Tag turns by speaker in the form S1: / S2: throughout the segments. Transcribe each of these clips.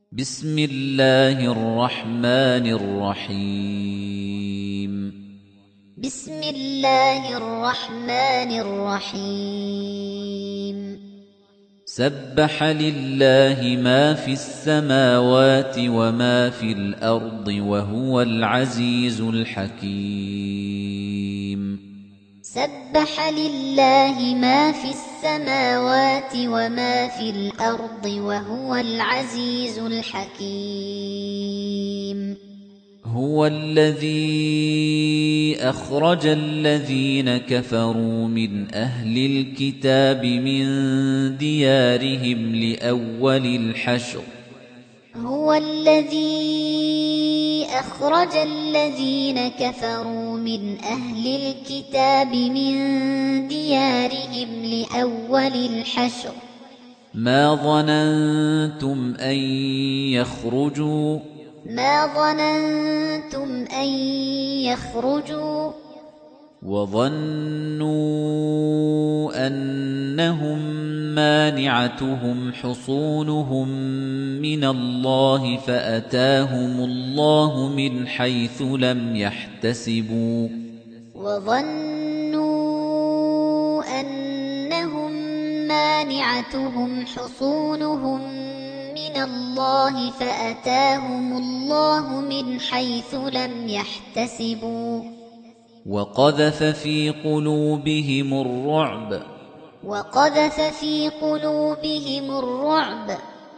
S1: بسم الله الرحمن الرحيم
S2: بسم الله الرحمن الرحيم
S1: سبح لله ما في السماوات وما في الأرض وهو العزيز الحكيم
S2: سبح لله ما في السماوات وما في الأرض وهو العزيز الحكيم
S1: هو الذي أخرج الذين كفروا من أهل الكتاب من ديارهم لأول الحشر
S2: هو الذي أخرج الذين كفروا من أهل الكتاب من ديارهم لأول الحشر
S1: ما ظننتم أن يخرجوا وظنوا أنهم مانعتهم حصونهم من الله فأتاهم الله من حيث لم يحتسبوا
S2: وظنوا أنهم مانعتهم حصونهم من الله فأتاهم الله من حيث لم يحتسبوا
S1: وقذف في قلوبهم الرعب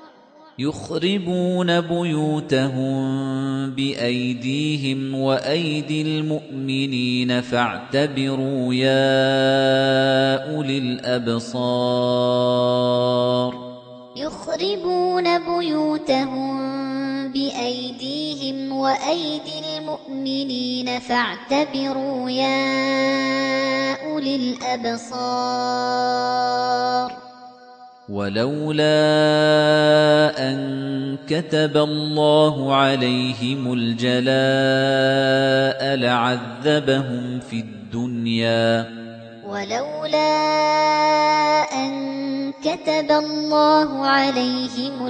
S1: يخربون بيوتهم بأيديهم وأيدي المؤمنين فاعتبروا يا أولي الأبصار
S2: يخربون بيوتهم بأيديهم وأيدي المؤمنين فاعتبروا يا أولي الأبصار
S1: ولولا أن كتب الله عليهم الجلاء لعذبهم في الدنيا
S2: ولولا أن كتب الله عليهم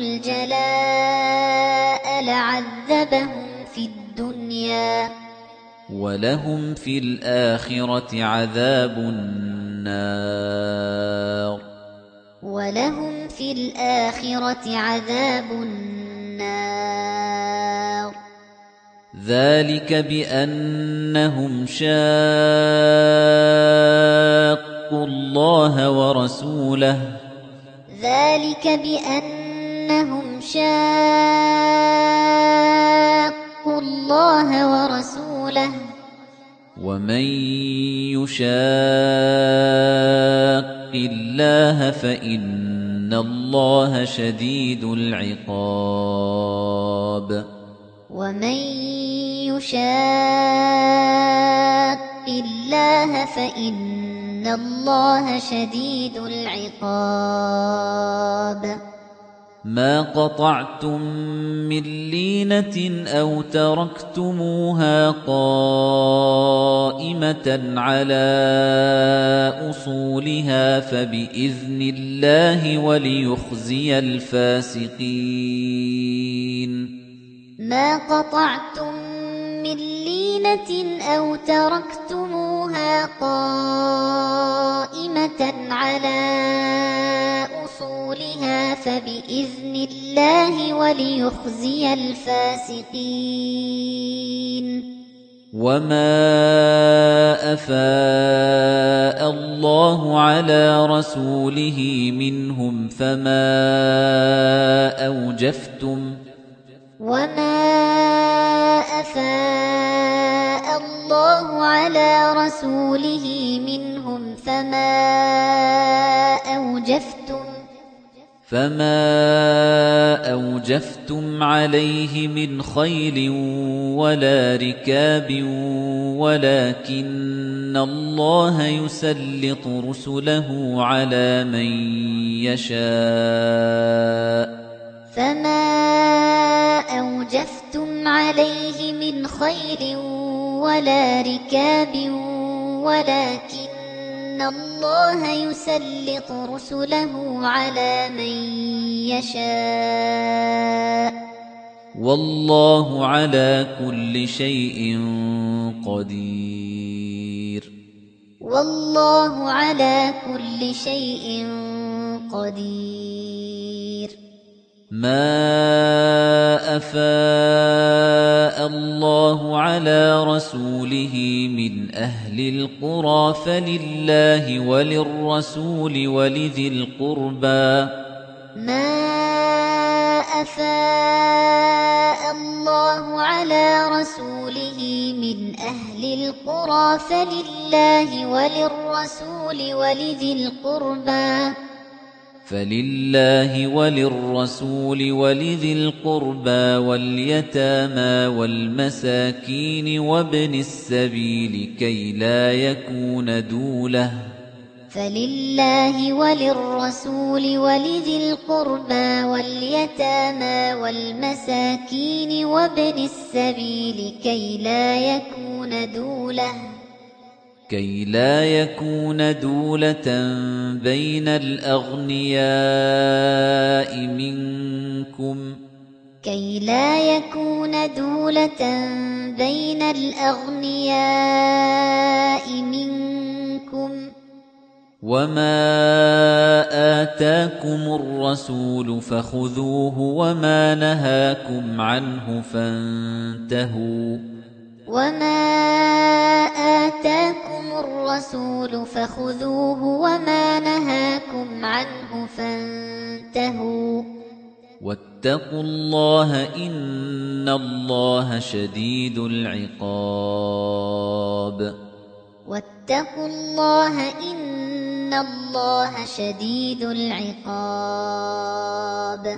S2: الجلاء لعذبهم في الدنيا
S1: ولهم في الآخرة عذاب النار ذلك بأنهم شاقوا الله ورسوله ومن يشاق الله فإن الله شديد العقاب
S2: ومن يشاق الله فإن الله شديد العقاب
S1: ما قطعتم من لينة أو تركتموها قائمة على أصولها فبإذن الله وليخزي الفاسقين
S2: ما قطعتم من لينة أو تركتموها قائمة على أصولها فبإذن الله وليخزي الفاسقين
S1: وما أفاء الله على رسوله منهم فما أوجفتم عليه من خيل ولا ركاب ولكن الله يسلط رسله على من يشاء
S2: ولكن الله يسلط رسله على من يشاء
S1: والله على كل شيء قدير
S2: والله على كل شيء قدير
S1: ما أفاء الله على رسوله من أهل القرى فلله وللرسول ولذي القربى
S2: ما أفاء الله على رسوله من أهل القرى فلله وللرسول ولذي القربى واليتامى والمساكين وابن السبيل كي لا يكون دولة فلله وللرسول ولذي القربى واليتامى والمساكين وابن السبيل كي لا يكون دولة بين الأغنياء منكم وما آتاكم الرسول فخذوه وما نهاكم عنه فانتهوا واتقوا الله إن الله شديد العقاب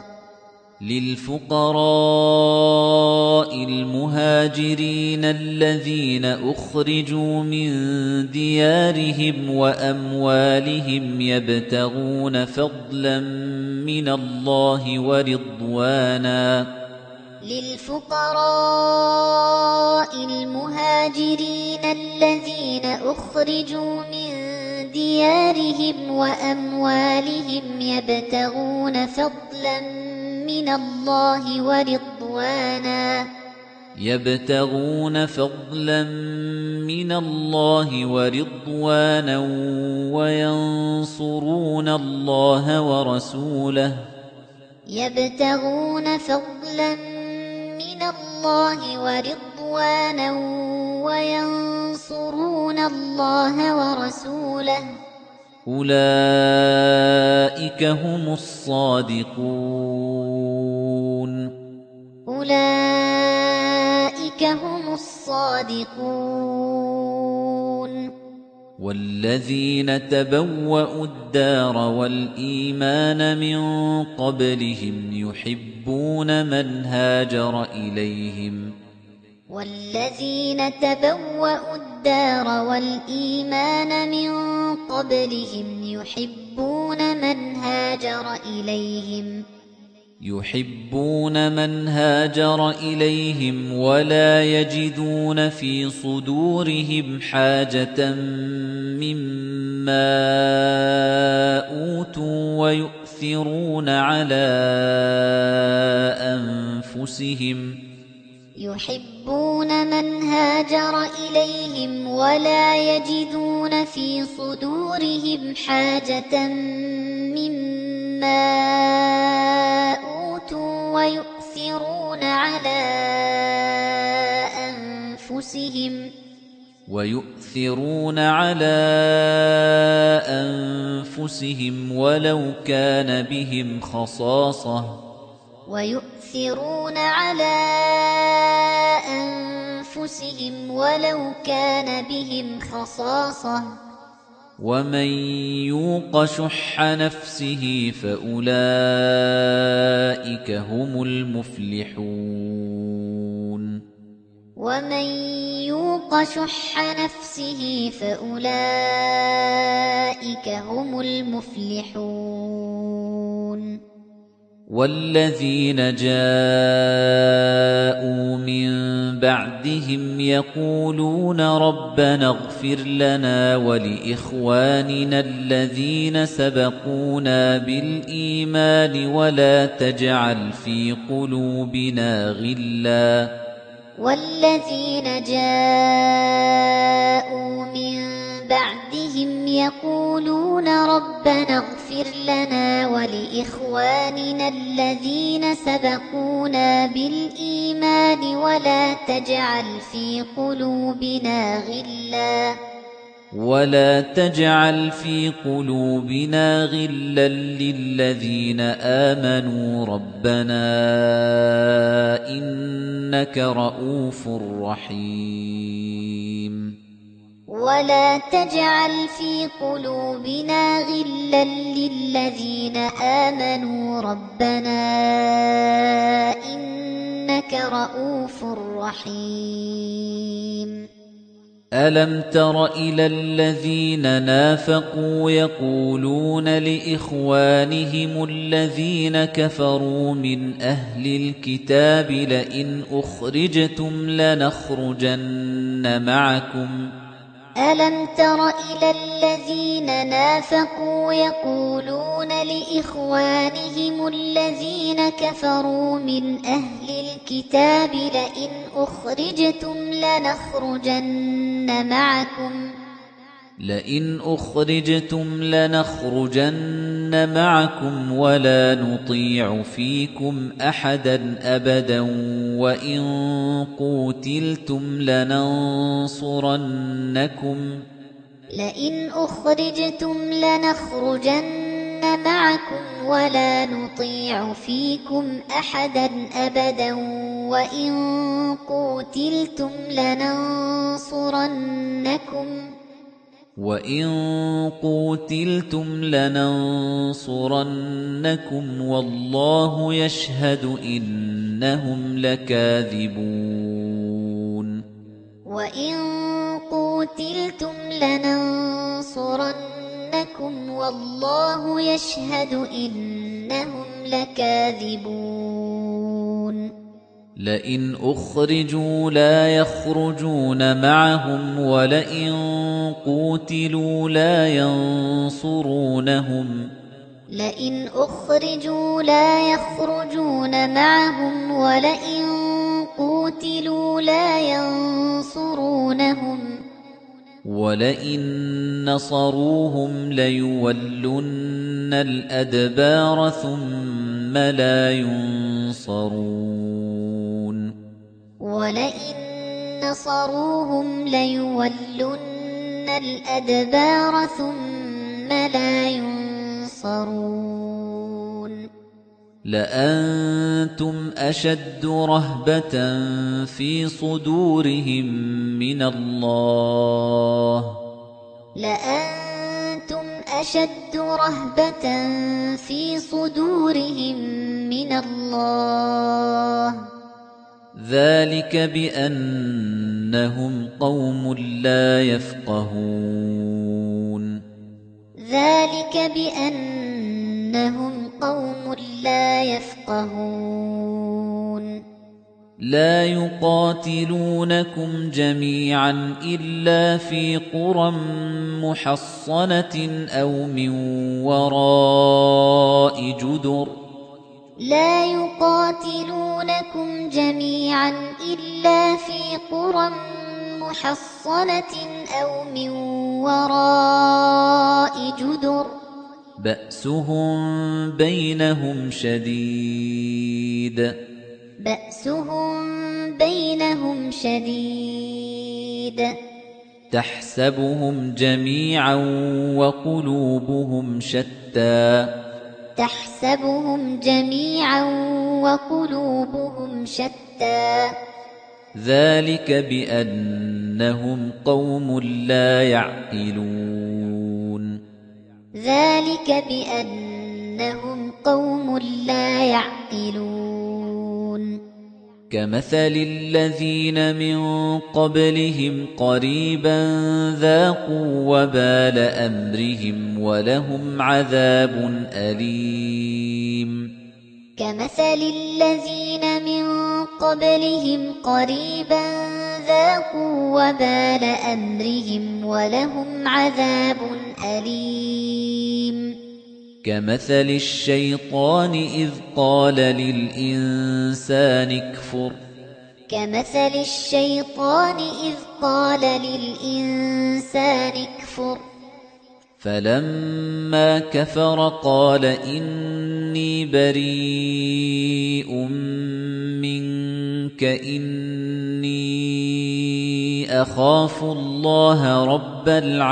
S2: للفقراء المهاجرين الذين أخرجوا من ديارهم وأموالهم يبتغون فضلا من الله ورضوانا وينصرون الله ورسوله أولئك هم الصادقون والذين تبوأوا الدار والإيمان من قبلهم يحبون من هاجر إليهم ولا يجدون في صدورهم حاجة مما أوتوا ويؤثرون على أنفسهم ولو كان بهم خصاصة ومن يوق شح نفسه فأولئك هم المفلحون
S1: والذين جاءوا من بعدهم يقولون ربنا اغفر لنا ولإخواننا الذين سبقونا بالإيمان ولا تجعل في قلوبنا غلا
S2: والذين جاءوا من بعدهم يقولون ربنا اغفر لنا ولإخواننا الذين سبقونا بالإيمان ولا تجعل في قلوبنا غلا للذين آمنوا ربنا إنك رؤوف رحيم ولا تجعل في قلوبنا غلا للذين آمنوا ربنا إنك رؤوف رحيم
S1: ألم تر إلى الذين نافقوا يقولون لإخوانهم الذين كفروا من أهل الكتاب لئن أخرجتم لنخرجن معكم
S2: ألم تر إلى الذين نافقوا يقولون لإخوانهم الذين كفروا من أهل الكتاب لئن أخرجتم لنخرجن معكم ولا نطيع فيكم أحدا أبدا وإن قوتلتم لننصرنكم والله يشهد إنهم لكاذبون وإن قوتلتم لننصرنكم والله يشهد إنهم لكاذبون
S1: لئن أخرجوا لا يخرجون معهم ولئن قوتلوا لا ينصرونهم ولئن نصروهم ليولن الأدبار ثم لا ينصرون لأنتم أشد رهبة في صدورهم من الله ذلك بأنهم قوم لا يفقهون لا يقاتلونكم جميعا إلا في قرى محصنة أو من وراء جدر بأسهم بينهم شديد تحسبهم جميعا وقلوبهم شتى ذلك بأنهم قوم لا يعقلون كمثل الذين من قبلهم قريبا ذاقوا وبال أمرهم ولهم عذاب أليم
S2: كمثل الذين من قبلهم قريبا ذاقوا وبال أمرهم ولهم عذاب أليم
S1: كمثل الشيطان إذ قال للإنسان اكفر
S2: كمثل الشيطان إذ قال للإنسان اكفر
S1: فلما كفر قال إني بريء منك إني أخاف الله رب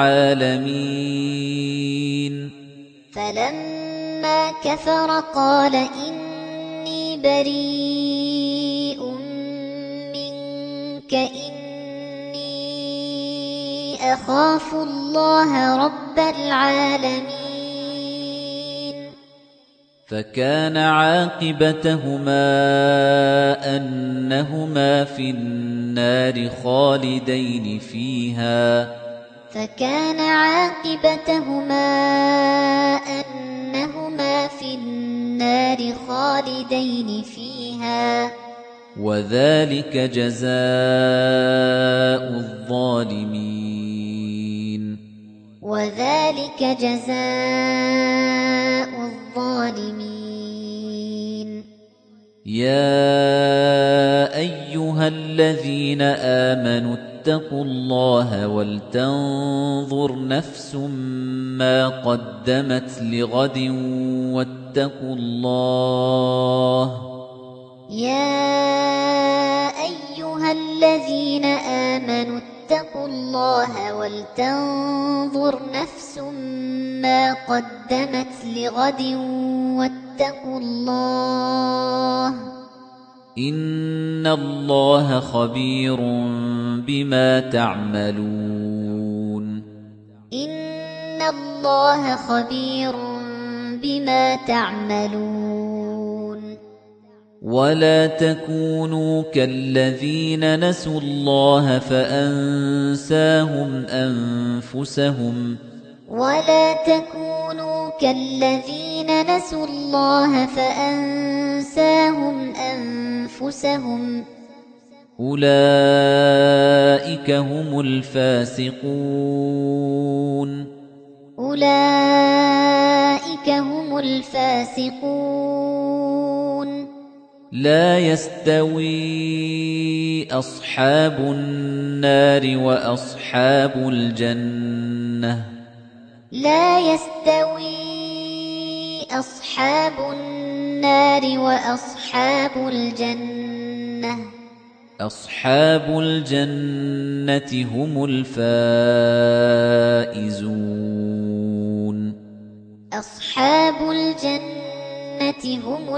S1: العالمين
S2: فلما كفر قال إني بريء منك إني أخاف الله رب العالمين
S1: فكان عاقبتهما أنهما في النار خالدين فيها
S2: فكان عاقبتهما أنهما في النار خالدين فيها
S1: وذلك جزاء الظالمين
S2: وذلك جزاء الظالمين
S1: يا أيها الذين آمنوا اتقوا الله ولتنظر نفس ما قدمت لغد واتقوا الله
S2: يا أيها الذين آمنوا اتقوا الله ولتنظر نفس ما قدمت لغد واتقوا الله
S1: إن الله خبير بما تعملون
S2: إن الله خبير بما تعملون
S1: ولا تكونوا كالذين نسوا الله فأنساهم أنفسهم
S2: ولا تكونوا كالذين نسوا الله فأنساهم أنفسهم
S1: أولئك هم الفاسقون
S2: أولئك هم الفاسقون
S1: لا يستوي أصحاب النار وأصحاب الجنة
S2: لا يستوي أصحاب النار وأصحاب الجنة
S1: أصحاب الجنة هم الفائزون
S2: أصحاب الجنة هم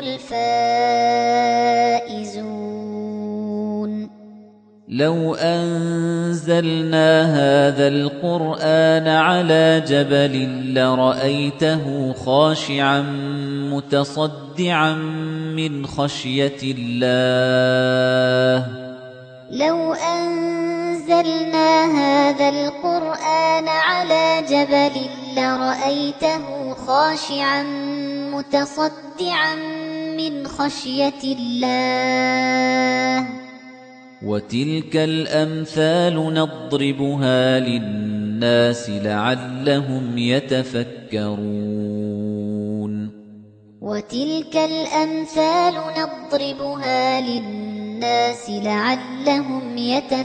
S2: الفائزون
S1: لو أنزلنا هذا القرآن على جبل لرأيته خاشعا متصدعا من خشية الله
S2: لو أنزلنا هذا القرآن على جبل لرأيته خاشعا متصدعا من خشية الله
S1: وتلك الأمثال نضربها للناس لعلهم يتفكرون
S2: وتلك الأمثال نضربها للناس لعلهم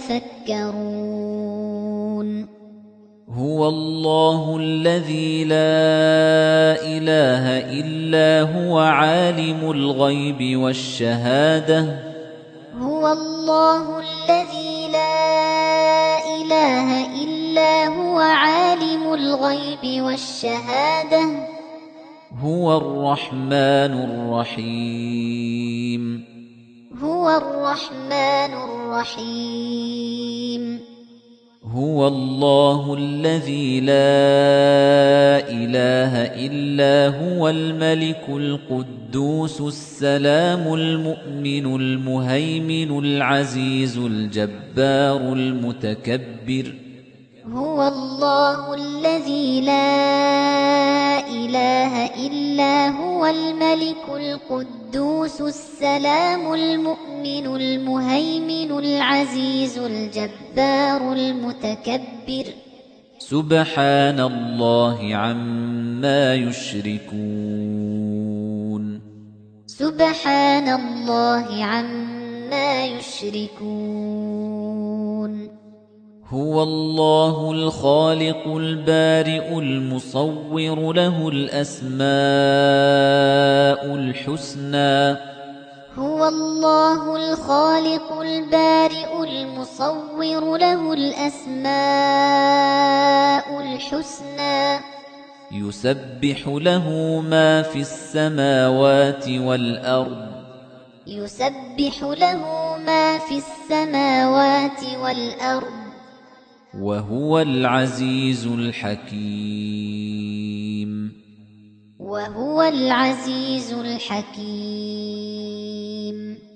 S2: يتفكرون
S1: هو الله الذي لا إله إلا هو عالم الغيب والشهادة
S2: هو الله الذي لا إله إلا هو عالم الغيب والشهادة
S1: هو الرحمن الرحيم
S2: هو الرحمن الرحيم
S1: هو الله الذي لا إله إلا هو الملك القدوس السلام المؤمن المهيمن العزيز الجبار المتكبر
S2: هو الله الذي لا إله إلا هو الملك القدوس السلام المؤمن المهيمن العزيز الجبار المتكبر
S1: سبحان الله عما يشركون
S2: سبحان الله عما يشركون
S1: هو الله الخالق البارئ المصور له الأسماء الحسنى
S2: هو الله الخالق البارئ المصور له الأسماء الحسنى
S1: يسبح له ما في السماوات والأرض
S2: يسبح له ما في السماوات والأرض
S1: وهو العزيز الحكيم
S2: وهو العزيز الحكيم